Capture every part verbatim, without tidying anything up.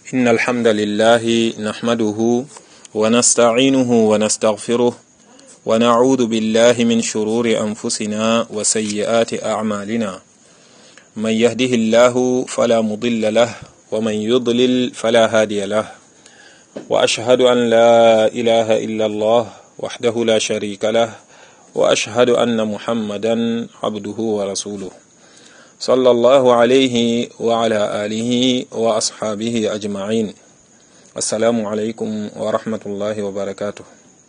إن الحمد لله نحمده ونستعينه ونستغفره ونعوذ بالله من شرور أنفسنا وسيئات أعمالنا من يهده الله فلا مضل له ومن يضلل فلا هادي له وأشهد أن لا إله إلا الله وحده لا شريك له وأشهد أن محمدا عبده ورسوله صلى الله عليه وعلى آله وأصحابه أجمعين السلام عليكم ورحمة الله وبركاته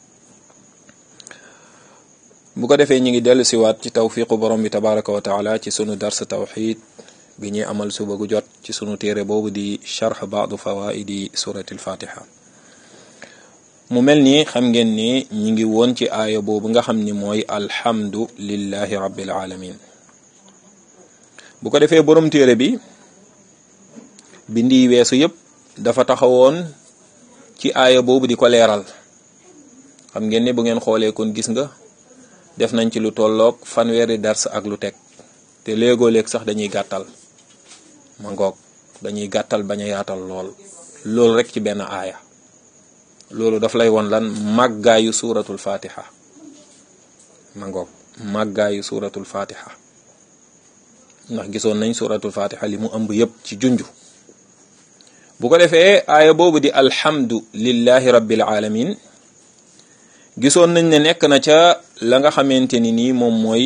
bu ko defee ñi ngi dellu siwaat ci tawfiqu borom bi tabaraka wa taala ci sunu dars tawxid bi ñuy amal suba gu jot ci sunu téere boobu di charx baadu fawaidi surati alfatiha mu mel ni xam ngeen ni ñi ngi woon ci aaya boobu nga xam ni mooy alhamdu lillahi rabbil alamin bu ko defee borom téere bi bindi weesu yépp dafa taxawoon ci aaya boobu di ko leeral xam ngeen ne bu ngeen xoolee kon gis nga def nañ ci lu tolloog fanweeri dars ak lu teg te léegoo léeg sax dañuy gàttal ma ngoog dañuy gàttal bañ a yaatal lool loolu rek ci benn aaya loolu daf lay won lan màggaayu suratul fatiha ma ngoog màggaayu suratul fatiha ndax gisoon nañ suratul fatiha li mu ëmb yépp ci junju bu ko defee aaya boobu di alhamdu lillahi rabbil alamin gisoon nañ ne nekk na ca la nga xamante ni nii moom mooy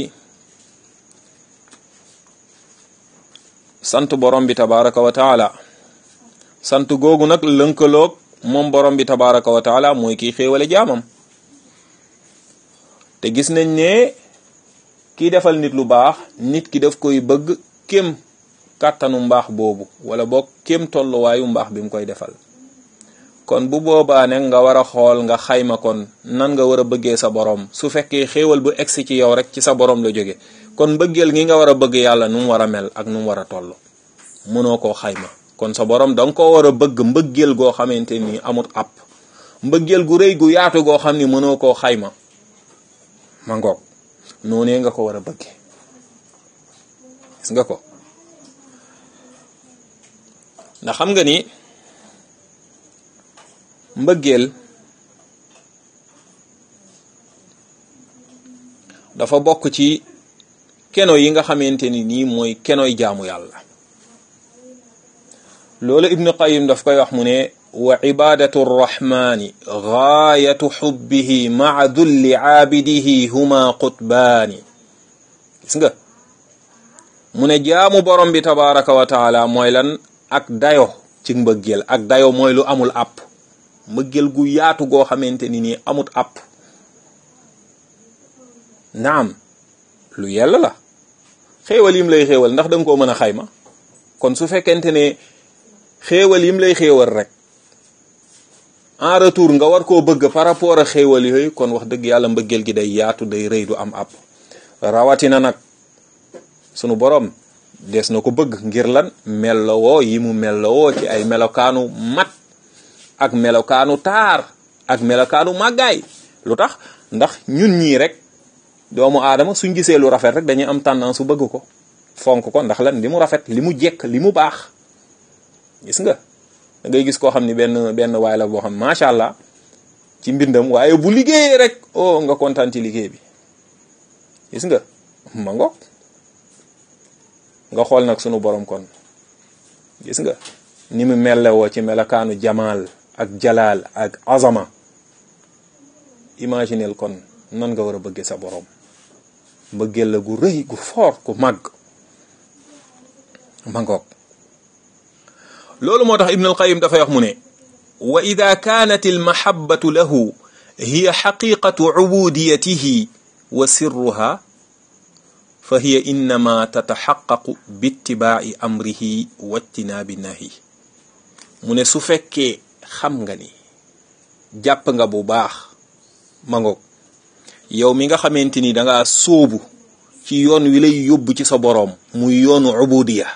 sant borom bi tabaraka wa taala sant googu nag lënkaloog moom borom bi tabaraka wa taala mooy kiy xéewale jaamam te gis nañ ne kii defal nit lu baax nit ki daf koy bëgg kem kàttanu mbaax boobu wala boog kem tolluwaayu mbaax bi mu koy defal kon bu boobaa ne nga war a xool nga xayma kon nan nga war a bëggee sa borom su fekkee xéewal bu egsi ci yow rek ci sa borom la jóge kon mbëggeel gi nga war a bëgg yàlla nu mu war a mel ak nu mu war a toll mënoo koo xayma kon sa borom danga koo war a bëgg mbëggeel goo xamante ni amut àpp mbëggeel gu rëy gu yaatu goo xam ni mënoo koo xayma ma ngoog noonee nga ko war a bëgge gis nga ko ndax xam nga ni mbëggeel dafa bokk ci keno yi nga xamante ni nii mooy kenoy jaamu yàlla loolu ibnu qayyim daf koy wax mu ne wa ibadatu rrahmani gaayatu xubbihi maa dulli aabidihi huma qutbaani gis nga mu ne jaamu borom bi tabaraka wa taala mooy lan ak dayo ci mbëggeel ak dayo mooy lu amul àpp mbëggeel gu yaatu goo xamante ni nii amut àpp naam lu yella la xéewal yim lay xéewal ndax danga koo mën a xayma kon su fekkente ne xéewal yim lay xéewal rek en retour nga war koo bëgg par rapport a xéewal yooyu kon wax dëgg yàlla mbëggeel gi day yaatu day rëy du am àpp rawatina nag sunu borom des na ko bëgg ngir lan mellowoo yi mu mellowoo ci ay melokaanu mat ak melokaanu taar ak melokaanu màggaay lu tax ndax ñun ñii rek doomu aadama suñ gisee lu rafet rek dañuy am tendance su bëgg ko fonk ko ndax lan li mu rafet li mu jekk li mu baax gis nga da ngay gis koo xam ni benn benn waay la boo xam macha allah ci mbindam waaye bu liggéeyee rek oh nga kontaan ci liggéey bi gis nga ma ngo nga xool nag sunu borom kon gis nga ni mu mellewoo ci melokaanu jamaal ak jalaal ak azama imagineel kon nan nga war a bëggee sa borom bëggeel la gu rëy gu fort gu màgg ma ngoog loolu moo tax ibn al-qayyim dafay wax mu ne wa ida kanat almahabbatu lahu hiya xaqiqatu ubudiyatihi wa sirruha fa hiya innama tataxaqaqu bittibaa'i amrihi wa ijtinaabi nahi mu ne su fekkee xam nga ni jàpp nga bu baax ma ngoog yow mi nga xamante ni danga sóobu ci yoon wi lay yóbbu ci sa boroom muy yoonu ubudiya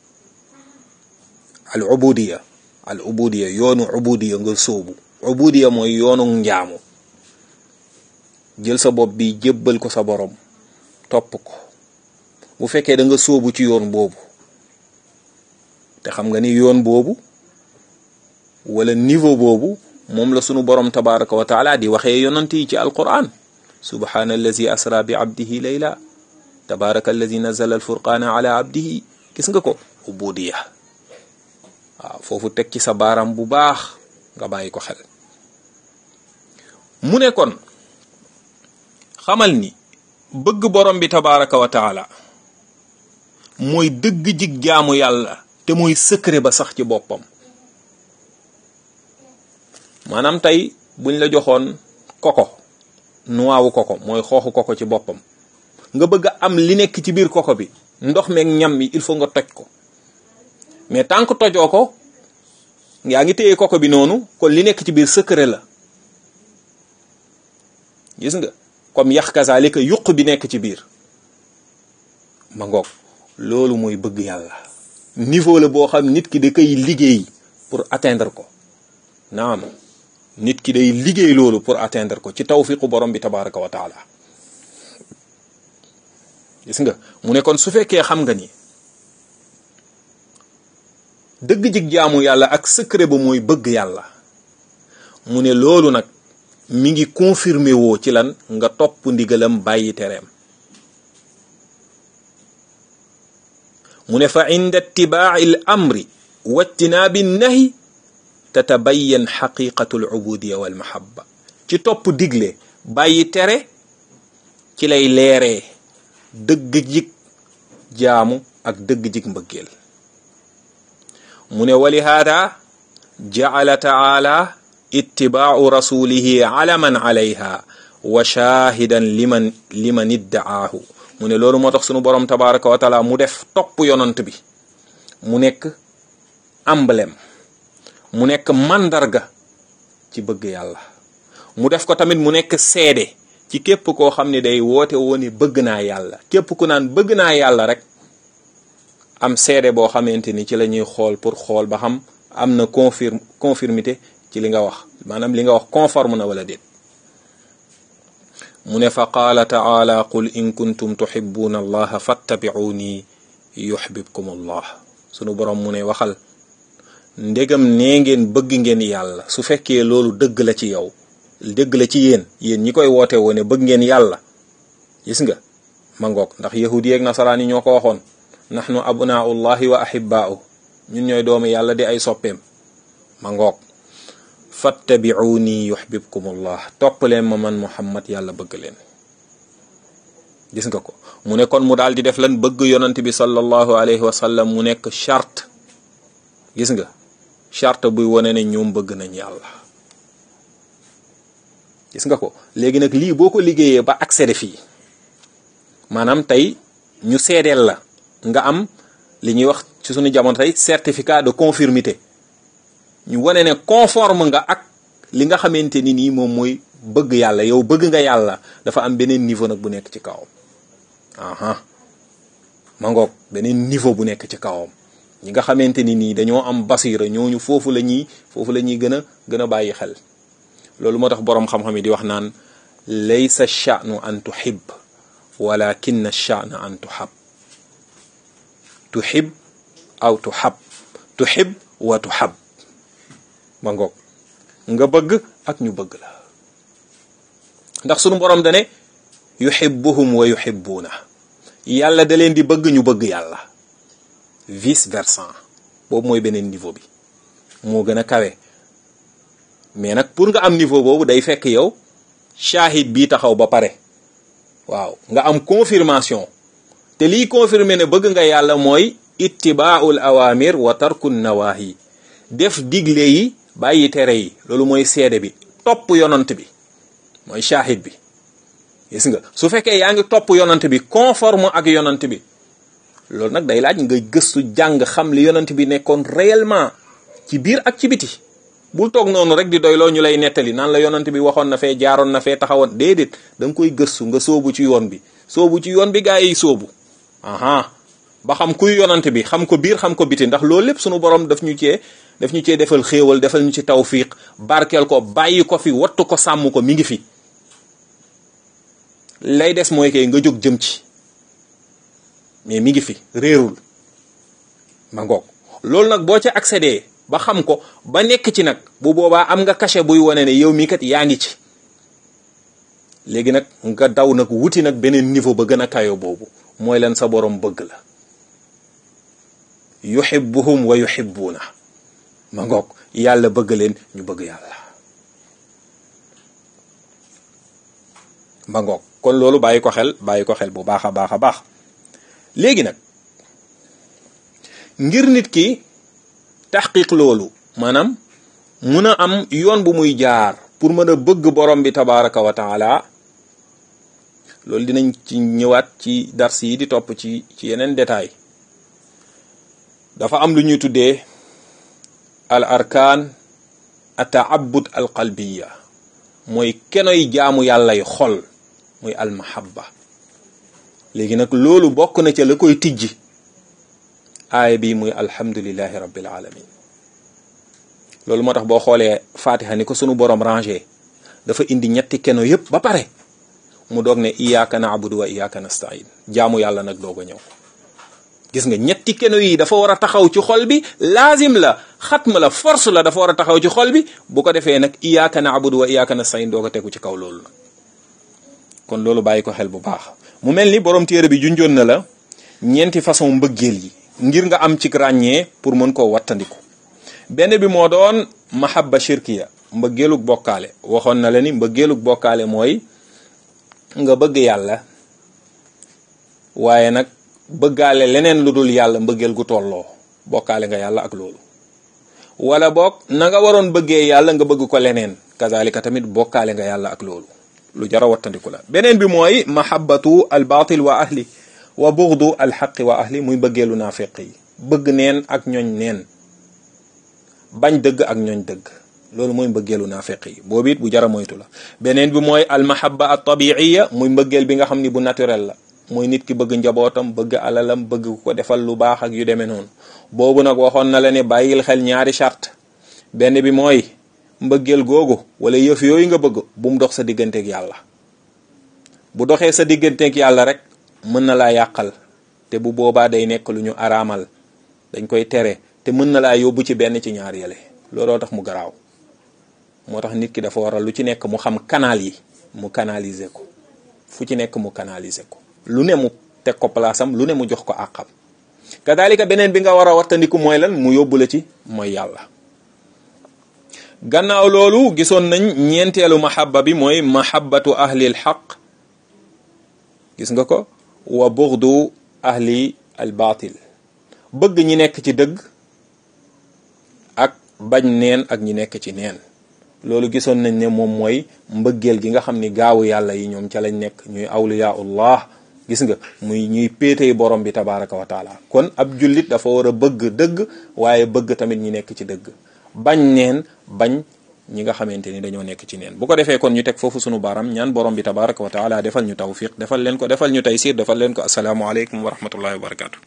al ubudiya al ubudiya yoonu ubudiya nga sóobu ubudiya mooy yoonu njaamu jël sa bopp bi jébbal ko sa boroom topp ko bu fekkee da nga sóobu ci yoon boobu te xam nga ni yoon boobu wala niveau boobu moom la sunu borom tabaraka wa taala di waxee yonant yi ci alquran subhana allazi asra bi abdihi layla tabaraka allazi nazala alfurqana ala abdihi. gis nga ko ubudiya. waaw foofu teg ci sa baaram bu baax nga bàyyi ko xel. mu ne kon xamal ni bëgg borom bi tabaraka wa taala mooy dëgg jig jaamu yàlla te mooy secret ba sax ci boppam. maanaam tey buñ la joxoon koko nuwaawu koko mooy xooxu koko ci boppam nga bëgg a am li nekk ci biir koko bi ndox meeg ñam mi il faut nga toj ko mais tant que tojoo ko yaa ngi téye koko bi noonu kon li nekk ci biir secret la. gis nga comme yax kazalika yuq bi nekk ci biir ma ngoog loolu mooy bëgg yàlla niveau la boo xam nit ki da koy liggéey pour atteindre ko. naam nit ki day liggéey loolu pour atteindre ko ci tawfiqu borom bi tabaraka wa taala. gis nga mu ne kon su fekkee xam nga ni dëgg jig jaamu yàlla ak secret ba mooy bëgg yàlla mu ne loolu nag mi ngi confirmé woo ci lan nga topp ndigalam bàyyi tereem. mu ne fa inda ittibaa'i al amri wa ijtinaabi nahi tatabayyan xaqiqatu al ubudiya wal mahabba. ci topp digle bàyyi tere ci lay leeree dëgg jig jaamu ak dëgg jig mbëggeel. mu ne wali haada ja'ala ta'ala ittibaa'u rasulihi alaman alayha wa shahidan liman liman idda'aahu. mu ne loolu moo tax sunu borom tabaraka wa taala mu def topp yonant bi mu nekk emblème mu nekk mandarga ci bëgg yàlla. mu def ko tamit mu nekk seede ci képp koo xam ne day woote wooni bëgg naa yàlla. képp ku naan bëgg naa yàlla rek am seede boo xamante ni ci la ñuy xool pour xool ba xam am na confirme conformité ci li nga wax maanaam li nga wax conforme na wala déet. mu ne fa qaala taala qul in kuntum tuhibbuna allaha fattabi'uni yuhbibkum allah. sunu borom mu ne waxal ndegam nee ngeen bëgg ngeen yàlla su fekkee loolu dëgg la ci yow dëgg la ci yéen yéen ñi koy woote woone bëgg ngeen yàlla. gis nga ma ngoog ndax yahudi yeeg nasaraan yi ñoo ko waxoon nahnu abnaullahi wa ahibba'u ñun ñooy doomu yàlla di ay soppeem. ma ngoog fattabi'uni yuhbibkumullah topp leen ma man muhammad yàlla bëgg leen. gis nga ko mu ne kon mu daal di def lan bëgg yonant bi sallallahu alayhi wa sallam mu nekk charte. gis nga charte buy wone ne ñoom bëgg nañ yàlla. gis nga ko léegi nag lii boo ko liggéeyee ba accéder fii maanaam tey ñu seedeel la nga am li ñuy wax ci suñu jamono tey certificat de conformité ñu wane ne conforme nga ak li nga xamante ni nii moom mooy bëgg yàlla yow bëgg nga yàlla dafa am beneen niveau nag bu nekk ci kawam. aha ma ngoog beneen niveau bu nekk ci kawam ñi nga xamante ni nii dañoo am basira ñooñu foofu la ñuy foofu la ñuy gën a gën a bàyyi xel. loolu moo tax boroom xam-xam yi di wax naan laysa sha'nu an tuhib walakin sha'nu an tuhab. tuhib aw tuhab tuhib wa tuhab. ma ngoog nga bëgg ak ñu bëgg la ndax sunu borom dane yuhibbuhum wa yuhibbuna yàlla da leen di bëgg ñu bëgg yàlla vice versa. boobu mooy beneen niveau bi moo gën a kawe mais nag pour nga am niveau boobu day fekk yow shahid bii taxaw ba pare waaw nga am confirmation te liy confirmer ne bëgg nga yàlla mooy ittibaa'ul awamir wa tarku nawahi def digle yi bàyyi tere yi loolu mooy seede bi topp yonant bi mooy shahid bi. gis nga su fekkee yaa ngi topp yonant bi conforme ak yonant bi loolu nag day laaj nga gëstu jàng xam li yonant bi nekkoon réellement ci biir ak ci biti. bul toog noonu rek di doyloo ñu lay nettali naan la yonant bi waxoon na fee jaaroon na fee taxawoon déedéet da nga koy gëstu nga soobu ci yoon bi soobu ci yoon bi gaa yi soobu. aha ba xam kuy yonant bi xam ko biir xam ko biti ndax loolu lépp sunu borom daf ñu cee daf ñu cee defal xéewal defal ñu ci tawfiq barkeel ko bàyyi ko fi wattu ko sàmm ko mi ngi fi. lay des mooy kay nga jóg jëm ci mais mi ngi fi réerul ma ngoog loolu nag boo ca accédé ba xam ko ba nekk ci nag bu boobaa am nga cachet buy wane ne yow mii kat yaa ngi ci léegi nag nga daw nag wuti nag beneen niveau ba gën a kayo boobu mooy leen sa borom bëgg la yuhibbuhum wa yuhibbuna ma ngoog yàlla bëgg leen ñu bëgg yàlla ma ngoog kon loolu bàyyi ko xel bàyyi ko xel bu baax a baax a baax léegi nag ngir nit ki taxqiq loolu maanaam mun a am yoon bu muy jaar pour mën a bëgg borom bi tabaraka wa taala loolu dinañ ci ñëwaat ci dars yi di topp ci ci yeneen détail dafa am lu ñuy tuddee al arkaan at taabud al qalbiya mooy kenoy jaamu yàllay xol muy al mahabba léegi nag loolu bokk na ca la koy tijji aaya bi muy alhamdulillahi rabbil alamin loolu moo tax boo xoolee fatiha ni ko sunu borom rangé dafa indi ñetti keno yépp ba pare mu doog ne iyyaka na'budu wa iyyaka nasta'in jaamu yàlla nag doog a ñëw gis nga ñetti keno yi dafa war a taxaw ci xol bi laazim la xatm la force la dafa war a taxaw ci xol bi bu ko defee nag iyyaka na'budu wa iyyaka nasta'in doog a tegu ci kaw loolu nag kon loolu bàyyi ko xel bu baax mu mel ni borom téere bi junjoon na la ñeenti façon mbëggeel yi ngir nga am ci ràññee pour mën koo wattandiku benn bi moo doon mahabba shirkiya mbëggeelug bokkaale waxoon na la ni mbëggeelug bokkaale mooy nga bëgg yàlla waaye nag bëggaale leneen lu dul yàlla mbëggeel gu tolloo bokkaale nga yàlla ak loolu wala boog na nga waroon bëggee yàlla nga bëgg ko leneen kazalika tamit bokkaale nga yàlla ak loolu lu jara wattandiku la beneen bi mooy mahabbatu al batil wa ahli wa bughdu al haqqi wa ahli muy bëggeelu naafiq yi bëgg neen ak ñooñ neen bañ dëgg ak ñooñ dëgg loolu mooy mbëggeelu naafiq yi boobu it bu jara moytu la beneen bi mooy al mahabba at tabiiya muy mbëggeel bi nga xam ni bu naturel la mooy nit ki bëgg njabootam bëgg alalam bëgg ko defal lu baax ak yu demee noonu boobu nag waxoon na la ne bàyyil xel ñaari charte benn bi mooy mbëggeel googu wala yëf yooyu nga bëgg bu mu dox sa digganteeg yàlla bu doxee sa digganteeg yàlla rek mën na laa yàqal te bu boobaa day nekk lu ñu araamal dañ koy tere te mën na laa yóbbu ci benn ci ñaar yële looloo tax mu garaaw moo tax nit ki dafa waral lu ci nekk mu xam canal yi mu canaliser ko fu ci nekk mu canaliser ko lu ne mu teg ko place am lu ne mu jox ko àqam kadalika beneen bi nga war a wattandiku mooy lan mu yóbbu la ci mooy yàlla gannaaw loolu gisoon nañ ñeenteelu mahabba bi mooy mahabbatu ahlil xaq gis nga ko wa bughdu ahli al batil bëgg ñi nekk ci dëgg ak bañ neen ak ñi nekk ci neen loolu gisoon nañ ne moom mooy mbëggeel gi nga xam ni gaawu yàlla yi ñoom ca lañ nekk ñuy awliyaullah gis nga muy ñuy péetey borom bi tabaraka wa taala kon ab jullit dafa war a bëgg dëgg waaye bëgg tamit ñi nekk ci dëgg bañ neen bañ ñi nga xamante ni dañoo nekk ci neen bu ko defee kon ñu teg foofu sunu baram ñaan borom bi tabaraka wa taala defal ñu tawfiq defal leen ko defal ñu taysir defal leen ko assalaamu aleykum wa rahmatullahi wa barakatuh